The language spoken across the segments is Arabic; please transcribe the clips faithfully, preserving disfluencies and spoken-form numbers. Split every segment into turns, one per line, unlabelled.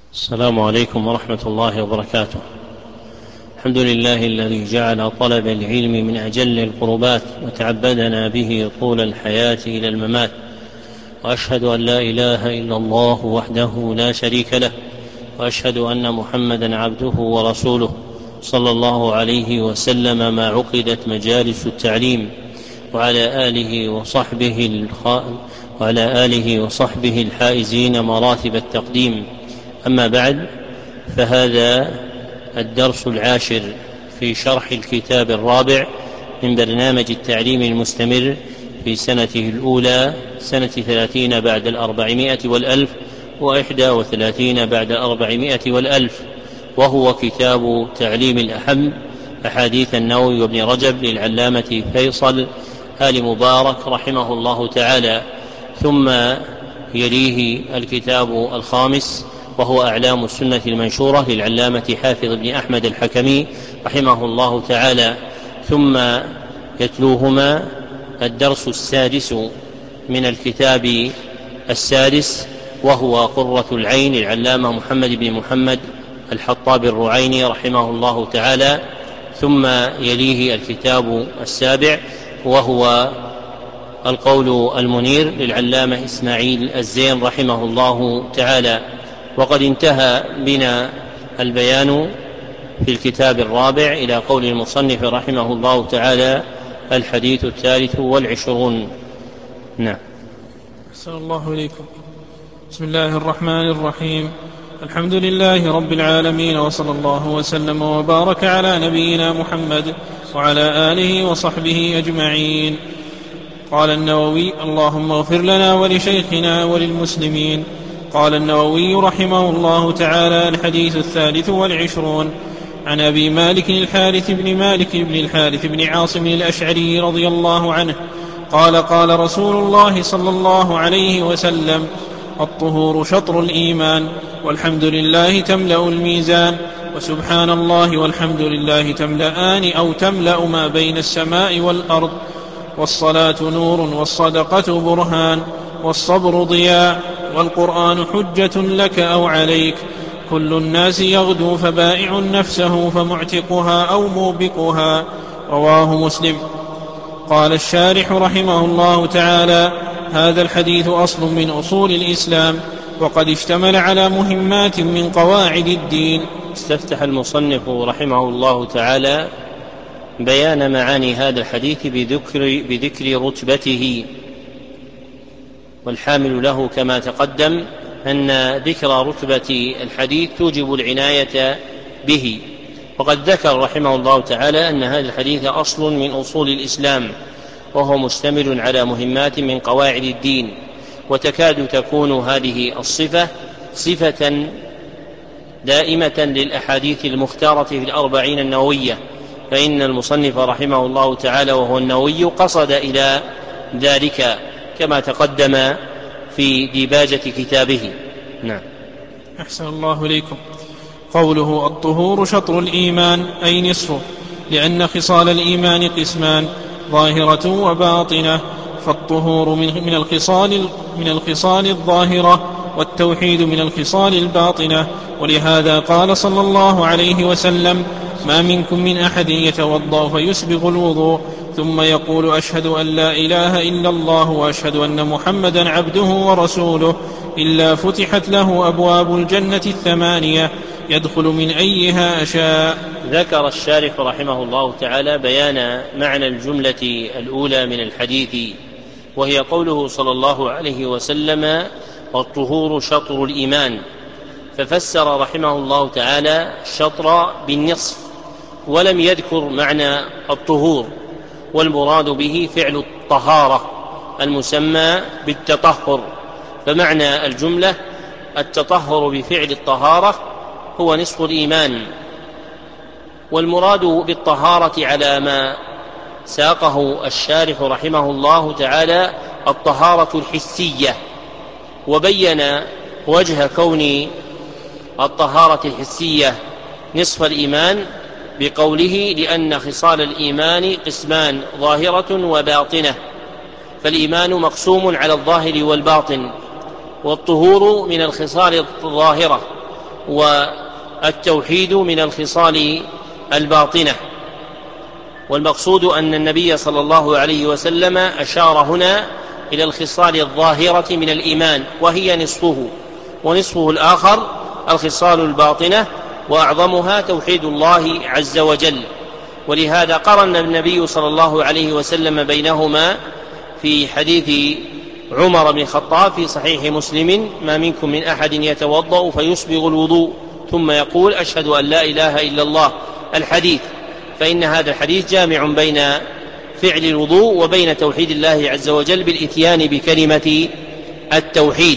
السلام عليكم ورحمة الله وبركاته. الحمد لله الذي جعل طلب العلم من أجل القربات وتعبدنا به طول الحياة إلى الممات، وأشهد أن لا إله إلا الله وحده لا شريك له، وأشهد أن محمدا عبده ورسوله صلى الله عليه وسلم ما عقدت مجالس التعليم، وعلى آله وصحبه الخ... وعلى آله وصحبه الحائزين مراتب التقديم. أما بعد، فهذا الدرس العاشر في شرح الكتاب الرابع من برنامج التعليم المستمر في سنته الأولى، سنة ثلاثين بعد الأربعمائة والألف وإحدى وثلاثين بعد الأربعمائة والألف، وهو كتاب تعليم الأهم أحاديث النووي وابن رجب للعلامة فيصل آل مبارك رحمه الله تعالى. ثم يليه الكتاب الخامس وهو أعلام السنة المنشورة للعلامة حافظ بن أحمد الحكمي رحمه الله تعالى. ثم يتلوهما الدرس السادس من الكتاب السادس وهو قرة العين للعلامة محمد بن محمد الحطاب الرعيني رحمه الله تعالى. ثم يليه الكتاب السابع وهو القول المنير للعلامة إسماعيل الزين رحمه الله تعالى. وقد انتهى بنا البيان في الكتاب الرابع إلى قول المصنف رحمه الله تعالى: الحديث الثالث والعشرون. نعم.
أحسن الله إليكم. بسم الله الرحمن الرحيم. الحمد لله رب العالمين، وصلى الله وسلم وبارك على نبينا محمد وعلى آله وصحبه أجمعين. قال النووي: اللهم اغفر لنا ولشيخنا وللمسلمين. قال النووي رحمه الله تعالى: الحديث الثالث والعشرون. عن أبي مالك الحارث بن مالك بن الحارث بن عاصم الأشعري رضي الله عنه قال: قال رسول الله صلى الله عليه وسلم: الطهور شطر الإيمان، والحمد لله تملأ الميزان، وسبحان الله والحمد لله تملأان أو تملأ ما بين السماء والأرض، والصلاة نور، والصدقة برهان، والصبر ضياء، والقرآن حجة لك أو عليك. كل الناس يغدو فبائع نفسه فمعتقها أو موبقها. رواه مسلم. قال الشارح رحمه الله تعالى: هذا الحديث أصل من أصول الإسلام، وقد اشتمل على مهمات من قواعد الدين.
استفتح المصنف رحمه الله تعالى بيان معاني هذا الحديث بذكر, بذكر رتبته، والحامل له كما تقدم أن ذكر رتبة الحديث توجب العناية به. وقد ذكر رحمه الله تعالى أن هذا الحديث أصل من أصول الإسلام، وهو مشتمل على مهمات من قواعد الدين، وتكاد تكون هذه الصفة صفة دائمة للأحاديث المختارة في الأربعين النووية، فإن المصنف رحمه الله تعالى وهو النووي قصد إلى ذلك كما تقدم في ديباجة كتابه. نعم.
أحسن الله إليكم. قوله: الطهور شطر الإيمان أي نصفه، لأن خصال الإيمان قسمان: ظاهرة وباطنة، فالطهور من الخصال من الخصال الظاهرة، والتوحيد من الخصال الباطنة. ولهذا قال صلى الله عليه وسلم: ما منكم من أحد يتوضأ فيسبغ الوضوء ثم يقول: أشهد أن لا إله إلا الله وأشهد أن محمدا عبده ورسوله، إلا فتحت له أبواب الجنة الثمانية يدخل من أيها أشاء.
ذكر الشارح رحمه الله تعالى بيان معنى الجملة الأولى من الحديث، وهي قوله صلى الله عليه وسلم: الطهور شطر الإيمان، ففسر رحمه الله تعالى الشطر بالنصف، ولم يذكر معنى الطهور، والمراد به فعل الطهارة المسمى بالتطهر. فمعنى الجملة التطهر بفعل الطهارة هو نصف الإيمان، والمراد بالطهارة على ما ساقه الشارح رحمه الله تعالى الطهارة الحسية، وبين وجه كون الطهارة الحسية نصف الإيمان بقوله: لأن خصال الإيمان قسمان: ظاهرة وباطنة، فالإيمان مقسوم على الظاهر والباطن، والطهور من الخصال الظاهرة، والتوحيد من الخصال الباطنة. والمقصود أن النبي صلى الله عليه وسلم أشار هنا إلى الخصال الظاهرة من الإيمان، وهي نصفه، ونصفه الآخر الخصال الباطنة، وأعظمها توحيد الله عز وجل. ولهذا قرن النبي صلى الله عليه وسلم بينهما في حديث عمر بن الخطاب في صحيح مسلم: ما منكم من أحد يتوضأ فيسبغ الوضوء ثم يقول أشهد أن لا إله إلا الله، الحديث. فإن هذا الحديث جامع بين فعل الوضوء وبين توحيد الله عز وجل بالإتيان بكلمة التوحيد.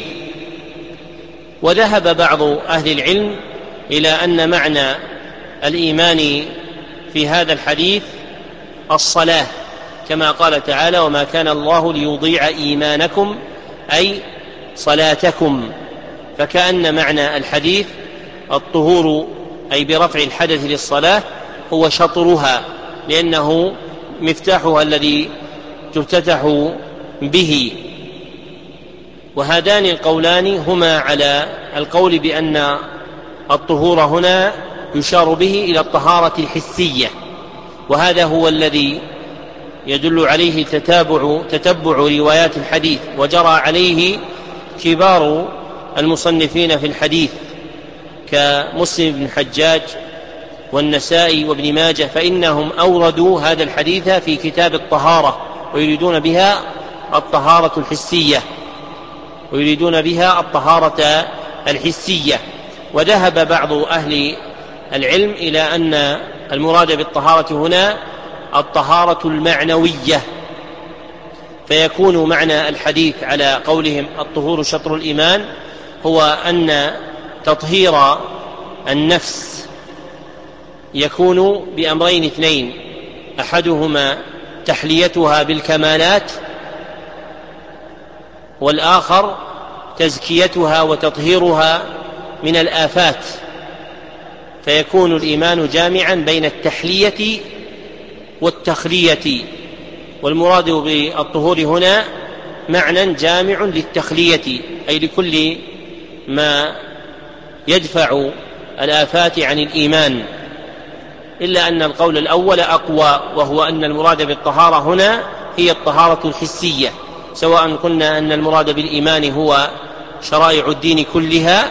وذهب بعض أهل العلم إلى أن معنى الإيمان في هذا الحديث الصلاة، كما قال تعالى: وما كان الله ليضيع إيمانكم أي صلاتكم. فكأن معنى الحديث الطهور، أي برفع الحدث للصلاة، هو شطرها، لأنه مفتاحها الذي تفتتح به. وهذان القولان هما على القول بأن الطهور هنا يشار به إلى الطهارة الحسية، وهذا هو الذي يدل عليه تتابع, تتبع روايات الحديث، وجرى عليه كبار المصنفين في الحديث كمسلم بن حجاج والنسائي وابن ماجه، فإنهم أوردوا هذا الحديث في كتاب الطهارة، ويريدون بها الطهارة الحسية ويريدون بها الطهارة الحسية. وذهب بعض أهل العلم إلى أن المراد بالطهارة هنا الطهارة المعنوية، فيكون معنى الحديث على قولهم الطهور شطر الإيمان هو أن تطهير النفس يكون بأمرين اثنين: أحدهما تحليتها بالكمالات، والآخر تزكيتها وتطهيرها من الآفات. فيكون الإيمان جامعا بين التحلية والتخلية، والمراد بالطهور هنا معنى جامع للتخلية، أي لكل ما يدفع الآفات عن الإيمان، إلا أن القول الأول أقوى، وهو أن المراد بالطهارة هنا هي الطهارة الحسية، سواء قلنا أن المراد بالإيمان هو شرائع الدين كلها،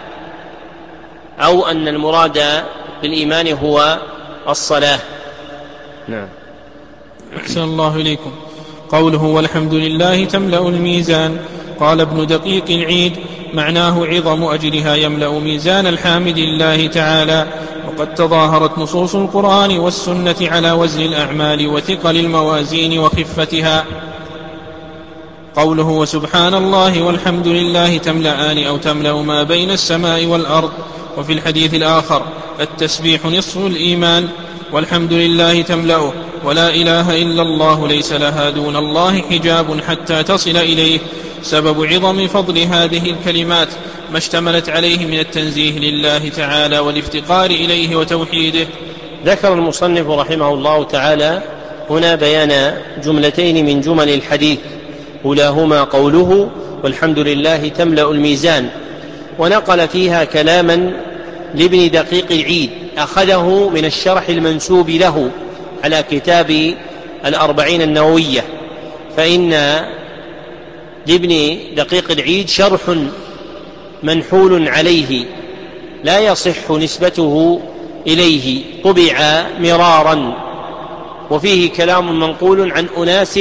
أو أن المراد بالإيمان هو الصلاة. نعم.
أحسن الله إليكم. قوله والحمد لله تملأ الميزان، قال ابن دقيق العيد: معناه عظم أجرها يملأ ميزان الحامد لله تعالى. وقد تظاهرت نصوص القرآن والسنة على وزن الأعمال وثقل الموازين وخفتها. قوله وسبحان الله والحمد لله تملأان أو تملأ ما بين السماء والأرض. وفي الحديث الآخر: التسبيح نصف الإيمان، والحمد لله تملأه، ولا إله إلا الله ليس لها دون الله حجاب حتى تصل إليه. سبب عظم فضل هذه الكلمات ما اشتملت عليه من التنزيه لله تعالى والافتقار إليه وتوحيده.
ذكر المصنف رحمه الله تعالى هنا بيان جملتين من جمل الحديث، أولاهما قوله والحمد لله تملأ الميزان، ونقل فيها كلاما لابن دقيق العيد أخذه من الشرح المنسوب له على كتاب الأربعين النووية، فإن لابن دقيق العيد شرح منحول عليه لا يصح نسبته إليه، طبع مرارا، وفيه كلام منقول عن أناس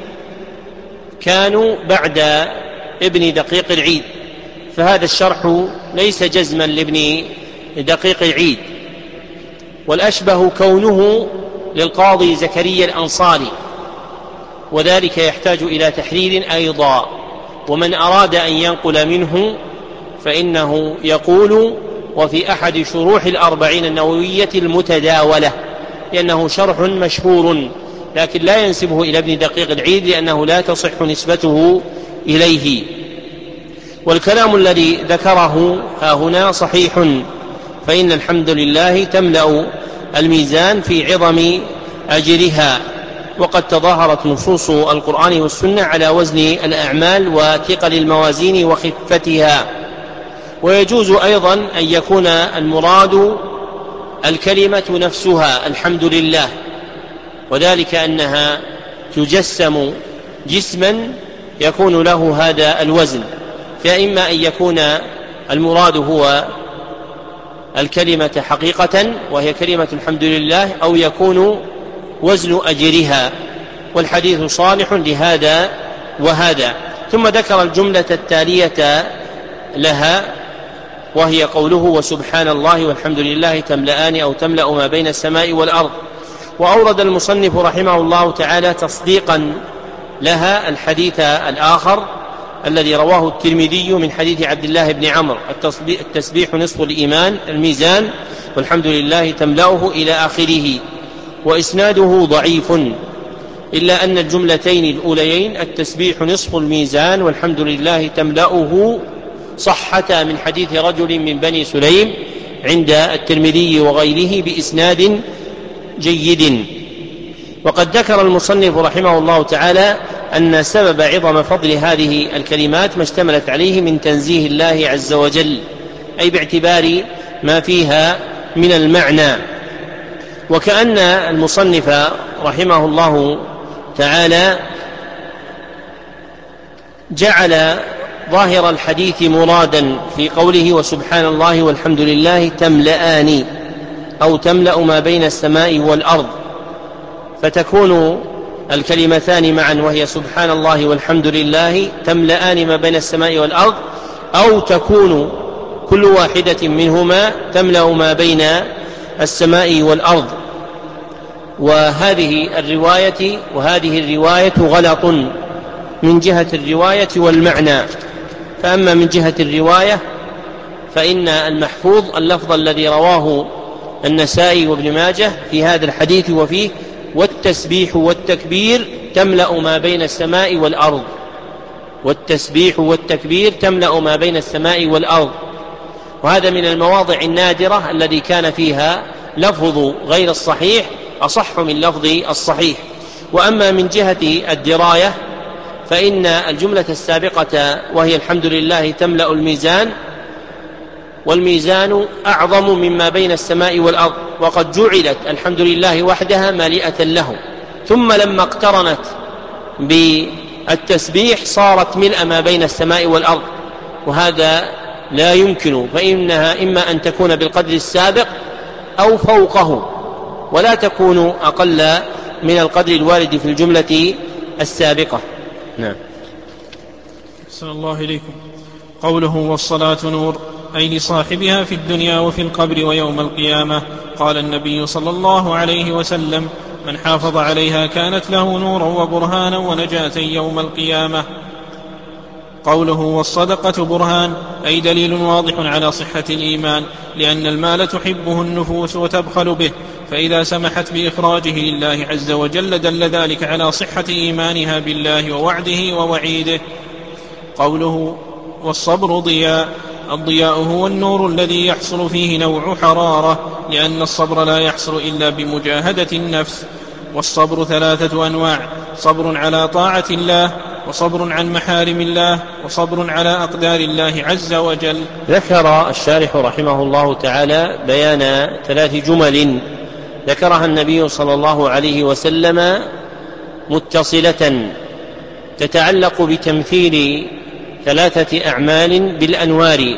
كانوا بعد ابن دقيق العيد، فهذا الشرح ليس جزما لابن دقيق العيد، والأشبه كونه للقاضي زكريا الأنصاري، وذلك يحتاج إلى تحرير أيضا. ومن أراد أن ينقل منه فإنه يقول وفي أحد شروح الأربعين النووية المتداولة، لأنه شرح مشهور، لكن لا ينسبه إلى ابن دقيق العيد لأنه لا تصح نسبته إليه. والكلام الذي ذكره ها هنا صحيح، فإن الحمد لله تملأ الميزان في عظم أجرها. وقد تظاهرت نصوص القرآن والسنة على وزن الأعمال وثقل الموازين وخفتها. ويجوز أيضا أن يكون المراد الكلمة نفسها الحمد لله، وذلك أنها تجسم جسما يكون له هذا الوزن، فإما أن يكون المراد هو الكلمة حقيقة وهي كلمة الحمد لله، أو يكون وزن أجرها، والحديث صالح لهذا وهذا. ثم ذكر الجملة التالية لها وهي قوله وسبحان الله والحمد لله تملأان أو تملأ ما بين السماء والأرض. وأورد المصنف رحمه الله تعالى تصديقا لها الحديث الآخر الذي رواه الترمذي من حديث عبد الله بن عمرو التسبيح نصف الإيمان الميزان والحمد لله تملأه إلى آخره، وإسناده ضعيف، إلا أن الجملتين الأوليين التسبيح نصف الميزان والحمد لله تملأه صحتا من حديث رجل من بني سليم عند الترمذي وغيره بإسناد جيد. وقد ذكر المصنف رحمه الله تعالى أن سبب عظم فضل هذه الكلمات ما اشتملت عليه من تنزيه الله عز وجل، أي باعتبار ما فيها من المعنى، وكأن المصنف رحمه الله تعالى جعل ظاهر الحديث مرادا في قوله وسبحان الله والحمد لله تملأان أو تملأ ما بين السماء والأرض، فتكون الكلمتان معا وهي سبحان الله والحمد لله تملأان ما بين السماء والأرض، أو تكون كل واحدة منهما تملأ ما بين السماء والأرض. وهذه الرواية وهذه الرواية غلط من جهة الرواية والمعنى. فأما من جهة الرواية فإن المحفوظ اللفظ الذي رواه النسائي وابن ماجه في هذا الحديث وفيه والتسبيح والتكبير تملأ ما بين السماء والأرض، والتسبيح والتكبير تملأ ما بين السماء والأرض. وهذا من المواضع النادرة الذي كان فيها لفظ غير الصحيح أصح من لفظ الصحيح. وأما من جهة الدراية فإن الجملة السابقة وهي الحمد لله تملأ الميزان، والميزان أعظم مما بين السماء والأرض، وقد جعلت الحمد لله وحدها مالئة له، ثم لما اقترنت بالتسبيح صارت ملء ما بين السماء والأرض، وهذا لا يمكن، فإنها إما أن تكون بالقدر السابق أو فوقه، ولا تكون أقل من القدر الوارد في الجملة السابقة. نعم.
أحسن الله إليكم. قوله والصلاة نور أي لصاحبها في الدنيا وفي القبر ويوم القيامة. قال النبي صلى الله عليه وسلم من حافظ عليها كانت له نورا وبرهانا ونجاة يوم القيامة. قوله والصدقة برهان أي دليل واضح على صحة الإيمان، لأن المال تحبه النفوس وتبخل به، فإذا سمحت بإخراجه لله عز وجل دل ذلك على صحة إيمانها بالله ووعده ووعيده. قوله والصبر ضياء الضياء هو النور الذي يحصل فيه نوع حرارة، لأن الصبر لا يحصل إلا بمجاهدة النفس. والصبر ثلاثة أنواع: صبر على طاعة الله، وصبر عن محارم الله، وصبر على أقدار الله عز وجل.
ذكر الشارح رحمه الله تعالى بيان ثلاث جمل ذكرها النبي صلى الله عليه وسلم متصلة تتعلق بتمثيل ثلاثة أعمال بالأنوار.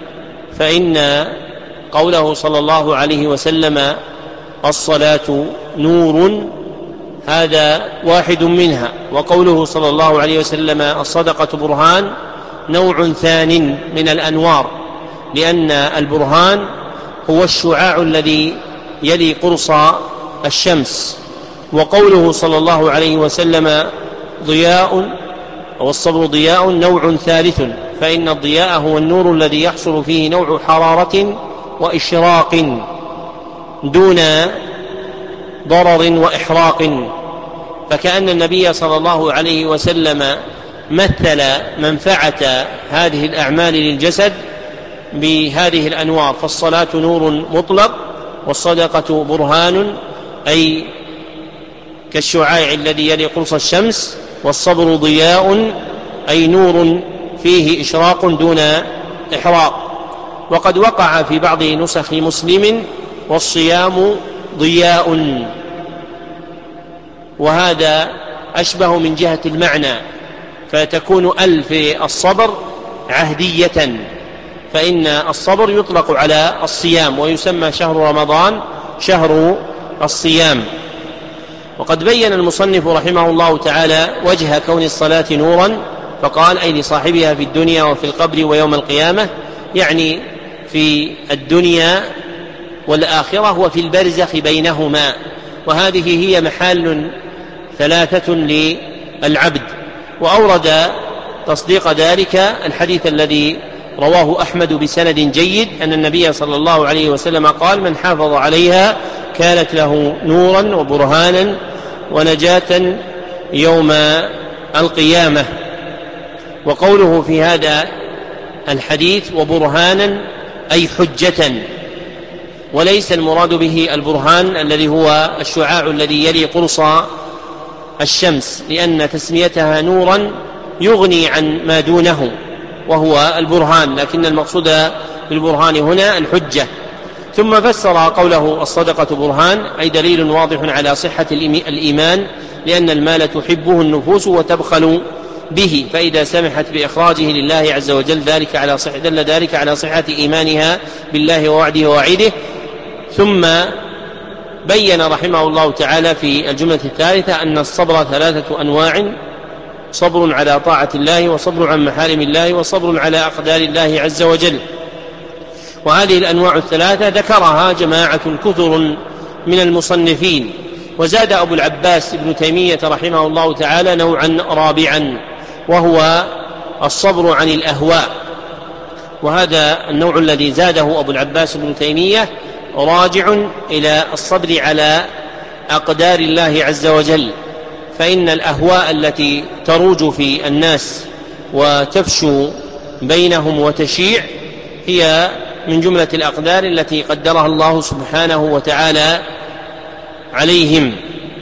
فإن قوله صلى الله عليه وسلم الصلاة نور هذا واحد منها، وقوله صلى الله عليه وسلم الصدقة برهان نوع ثان من الأنوار، لأن البرهان هو الشعاع الذي يلي قرص الشمس. وقوله صلى الله عليه وسلم ضياء والصبر ضياء نوع ثالث، فإن الضياء هو النور الذي يحصل فيه نوع حرارة وإشراق دون ضرر وإحراق. فكأن النبي صلى الله عليه وسلم مثل منفعة هذه الأعمال للجسد بهذه الأنوار، فالصلاة نور مطلق، والصدقة برهان أي كالشعاع الذي يلي قرص الشمس، والصبر ضياء أي نور فيه إشراق دون إحراق.
وقد وقع في بعض نسخ مسلم والصيام ضياء، وهذا أشبه من جهة المعنى، فتكون ال في الصبر عهدية، فإن الصبر يطلق على الصيام، ويسمى شهر رمضان شهر الصيام. وقد بين المصنف رحمه الله تعالى وجه كون الصلاة نورا، فقال: أي لصاحبها في الدنيا وفي القبر ويوم القيامة، يعني في الدنيا والآخرة وفي البرزخ بينهما، وهذه هي محال ثلاثة للعبد. وأورد تصديق ذلك الحديث الذي رواه أحمد بسند جيد أن النبي صلى الله عليه وسلم قال: من حافظ عليها كانت له نورا وبرهانا ونجاة يوم القيامة. وقوله في هذا الحديث وبرهانا أي حجة، وليس المراد به البرهان الذي هو الشعاع الذي يلي قرص الشمس، لأن تسميتها نورا يغني عن ما دونه وهو البرهان، لكن المقصود بالبرهان هنا الحجة. ثم فسر قوله الصدقة برهان أي دليل واضح على صحة الإيمان، لأن المال تحبه النفوس وتبخل به، فإذا سمحت بإخراجه لله عز وجل ذلك على صحة دل ذلك على صحة إيمانها بالله ووعده ووعيده. ثم بين رحمه الله تعالى في الجملة الثالثة أن الصبر ثلاثة أنواع: صبر على طاعة الله، وصبر عن محارم الله، وصبر على أقدار الله عز وجل. وهذه الأنواع الثلاثة ذكرها جماعة كثر من المصنفين. وزاد أبو العباس ابن تيمية رحمه الله تعالى نوعا رابعا، وهو الصبر عن الأهواء. وهذا النوع الذي زاده أبو العباس ابن تيمية راجع إلى الصبر على أقدار الله عز وجل، فإن الأهواء التي تروج في الناس وتفشو بينهم وتشيع هي من جملة الأقدار التي قدرها الله سبحانه وتعالى عليهم،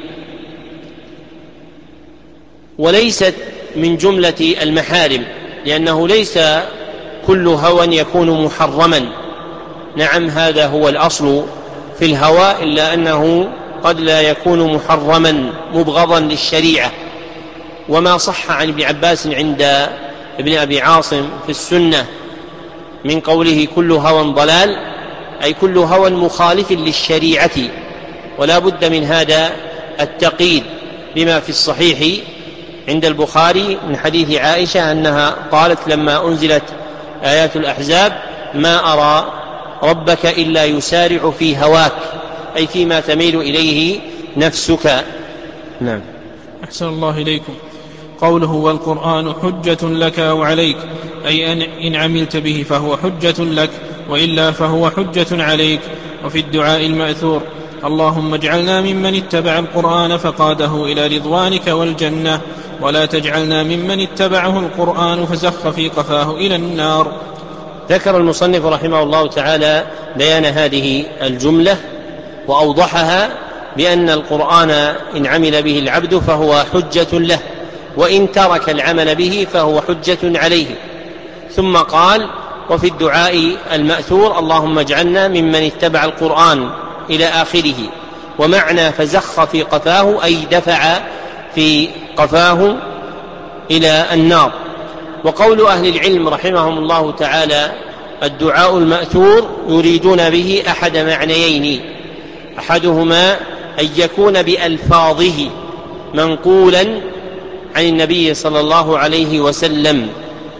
وليست من جملة المحارم، لأنه ليس كل هوى يكون محرما. نعم، هذا هو الأصل في الهوى، إلا أنه قد لا يكون محرما مبغضا للشريعة. وما صح عن ابن عباس عند ابن أبي عاصم في السنة من قوله كل هوى ضلال، أي كل هوى مخالف للشريعة، ولا بد من هذا التقييد، بما في الصحيح عند البخاري من حديث عائشة أنها قالت لما أنزلت آيات الأحزاب: ما أرى ربك إلا يسارع في هواك، أي فيما تميل إليه نفسك. نعم.
أحسن الله إليكم. قوله والقرآن حجة لك أو عليك، أي إن عملت به فهو حجة لك، وإلا فهو حجة عليك. وفي الدعاء المأثور: اللهم اجعلنا ممن اتبع القرآن فقاده إلى رضوانك والجنة، ولا تجعلنا ممن اتبعه القرآن فزخ في قفاه إلى النار.
ذكر المصنف رحمه الله تعالى بيان هذه الجملة وأوضحها بأن القرآن إن عمل به العبد فهو حجة له، وإن ترك العمل به فهو حجة عليه. ثم قال: وفي الدعاء المأثور: اللهم اجعلنا ممن اتبع القرآن إلى آخره. ومعنى فزخ في قفاه أي دفع في قفاه إلى النار. وقول أهل العلم رحمهم الله تعالى الدعاء المأثور يريدون به أحد معنيين: أحدهما أن يكون بألفاظه منقولا عن النبي صلى الله عليه وسلم،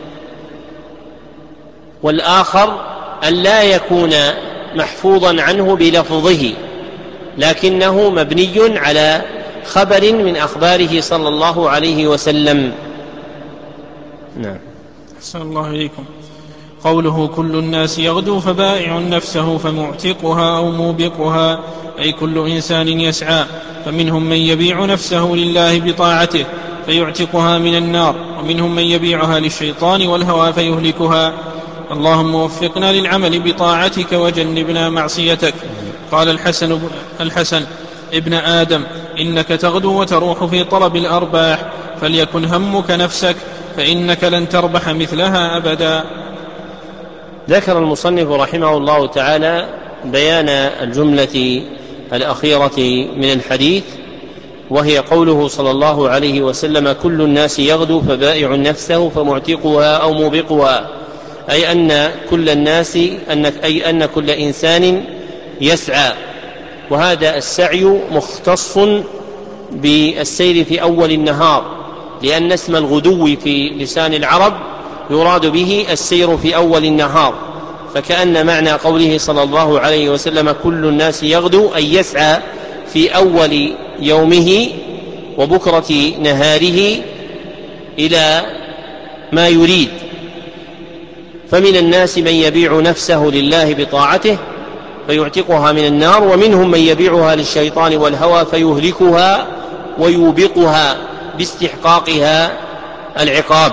والآخر أن لا يكون محفوظا عنه بلفظه، لكنه مبني على خبر من أخباره صلى الله عليه وسلم.
نعم. أحسن الله إليكم. قوله كل الناس يغدو فبائع نفسه فمعتقها أو موبقها، أي كل إنسان يسعى، فمنهم من يبيع نفسه لله بطاعته فيعتقها من النار، ومنهم من يبيعها للشيطان والهوى فيهلكها. اللهم وفقنا للعمل بطاعتك وجنبنا معصيتك. قال الحسن, الحسن ابن آدم: إنك تغدو وتروح في طلب الأرباح، فليكن همك نفسك، فإنك لن تربح مثلها أبدا.
ذكر المصنف رحمه الله تعالى بيان الجملة الأخيرة من الحديث، وهي قوله صلى الله عليه وسلم: كل الناس يغدو فبائع نفسه فمعتقها أو موبقها، أي أن كل الناس أي أن كل إنسان يسعى، وهذا السعي مختص بالسير في أول النهار، لأن اسم الغدو في لسان العرب يراد به السير في أول النهار، فكأن معنى قوله صلى الله عليه وسلم كل الناس يغدو أي يسعى في أول يومه وبكرة نهاره إلى ما يريد. فمن الناس من يبيع نفسه لله بطاعته فيعتقها من النار، ومنهم من يبيعها للشيطان والهوى فيهلكها ويوبقها باستحقاقها العقاب.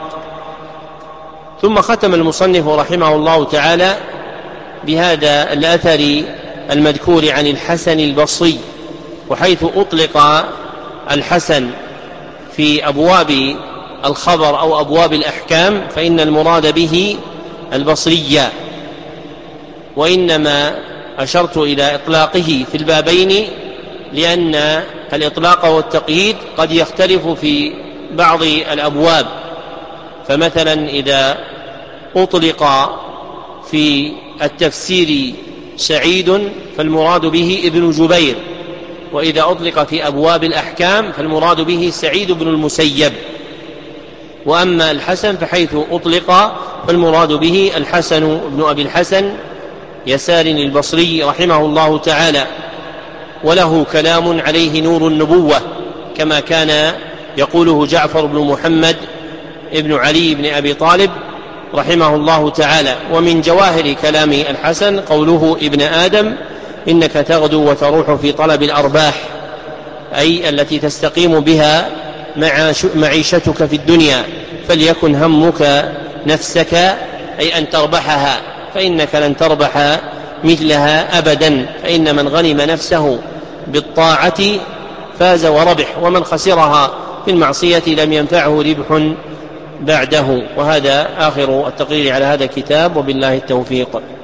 ثم ختم المصنف رحمه الله تعالى بهذا الأثر المذكور عن الحسن البصري، وحيث أطلق الحسن في أبواب الخبر أو أبواب الأحكام فإن المراد به البصرية، وإنما أشرت إلى إطلاقه في البابين لأن الإطلاق والتقييد قد يختلف في بعض الأبواب. فمثلا إذا أطلق في التفسير سعيد فالمراد به ابن جبير، وإذا أطلق في أبواب الأحكام فالمراد به سعيد بن المسيب. وأما الحسن فحيث أطلق فالمراد به الحسن بن أبي الحسن يسار البصري رحمه الله تعالى، وله كلام عليه نور النبوة كما كان يقوله جعفر بن محمد ابن علي بن أبي طالب رحمه الله تعالى. ومن جواهر كلام الحسن قوله: ابن آدم إنك تغدو وتروح في طلب الأرباح، أي التي تستقيم بها معيشتك في الدنيا، فليكن همك نفسك أي أن تربحها، فإنك لن تربح مثلها أبدا، فإن من غنم نفسه بالطاعة فاز وربح، ومن خسرها بالمعصية لم ينفعه ربح بعده. وهذا آخر التقرير على هذا الكتاب، وبالله التوفيق.